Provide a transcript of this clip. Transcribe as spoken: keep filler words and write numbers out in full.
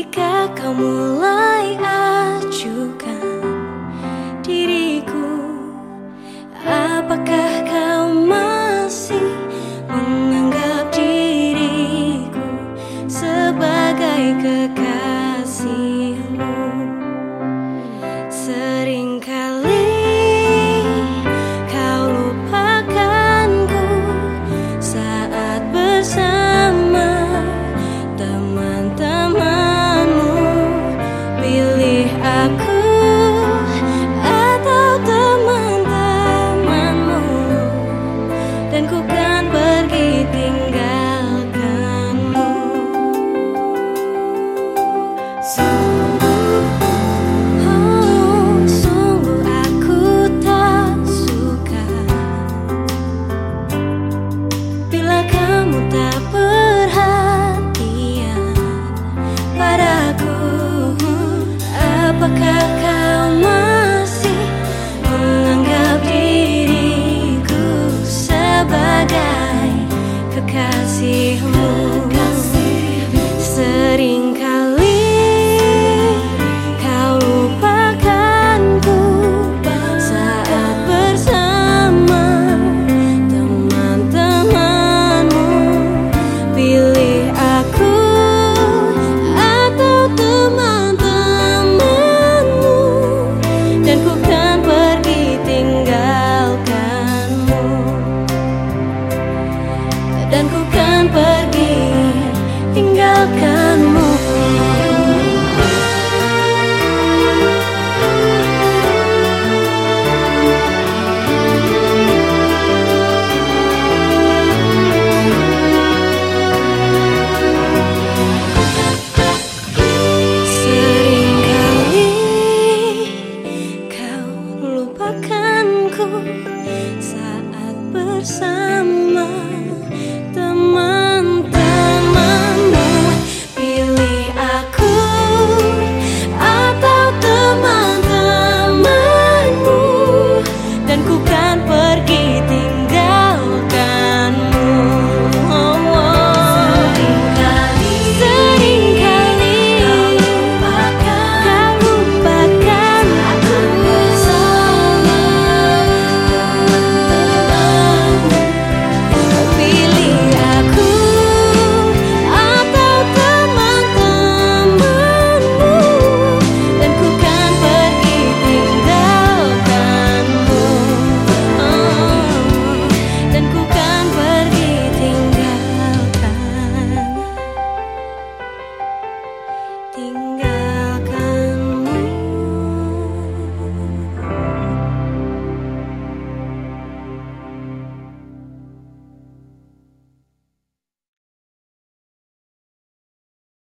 ketika kau mulai acuhkan diriku, apakah kau masih menganggap diriku sebagai kekasihmu? Seringkali kau lupakanku saat bersama teman-temanmu. Pilih aku atau teman-temanmu, dan ku kan pergi tinggalkanmu. Sungguh, oh, sungguh aku tak suka bila kamu tak perhatian padaku. Apakah kau masih menganggap diriku sebagai kekasihmu? Seringkali kau lupakanku saat bersama teman-temanmu. Pilih aku atau teman-temanmu, dan ku kan pergi tinggalkanmu. Dan ku kan pergi tinggalkanmu.